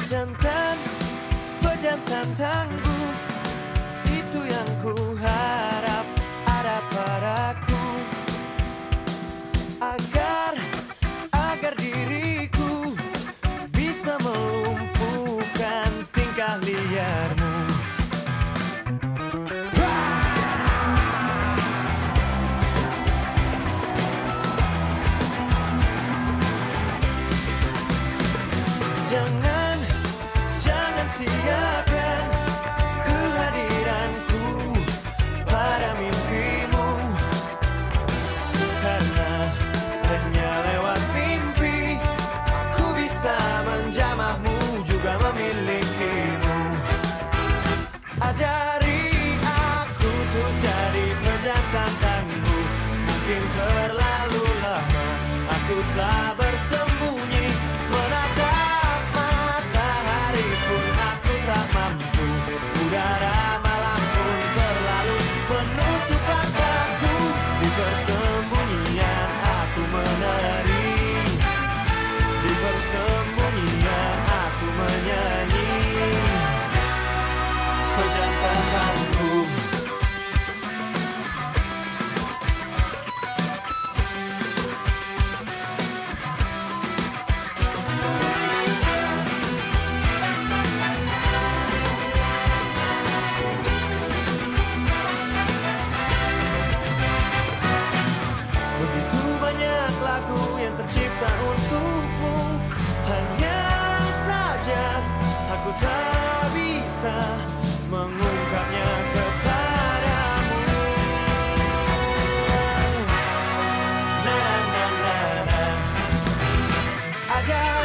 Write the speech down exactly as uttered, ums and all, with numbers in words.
Jantan, pejantan tangguh, itu yang ku harap ada padaku. Agar, agar diriku bisa melumpuhkan tingkah liarmu. Jangan, jangan siakan kehadiranku pada mimpimu. Karena hanya lewat mimpi aku bisa menjamahmu, juga memilikimu. Ajari aku untuk jadi pejantan tangguh. Mungkin terlalu lama aku telah bersembunyi, menatap matahari pun aku tak mampu. Udara malam pun terlalu menusuk langkahku. Di persembunyian aku menari, di persembunyian aku menyanyi. Pejantan tangguh. Begitu banyak lagu yang tercipta untukmu, hanya saja aku tak bisa mengungkapnya kepadamu. Na na na na na. Ajar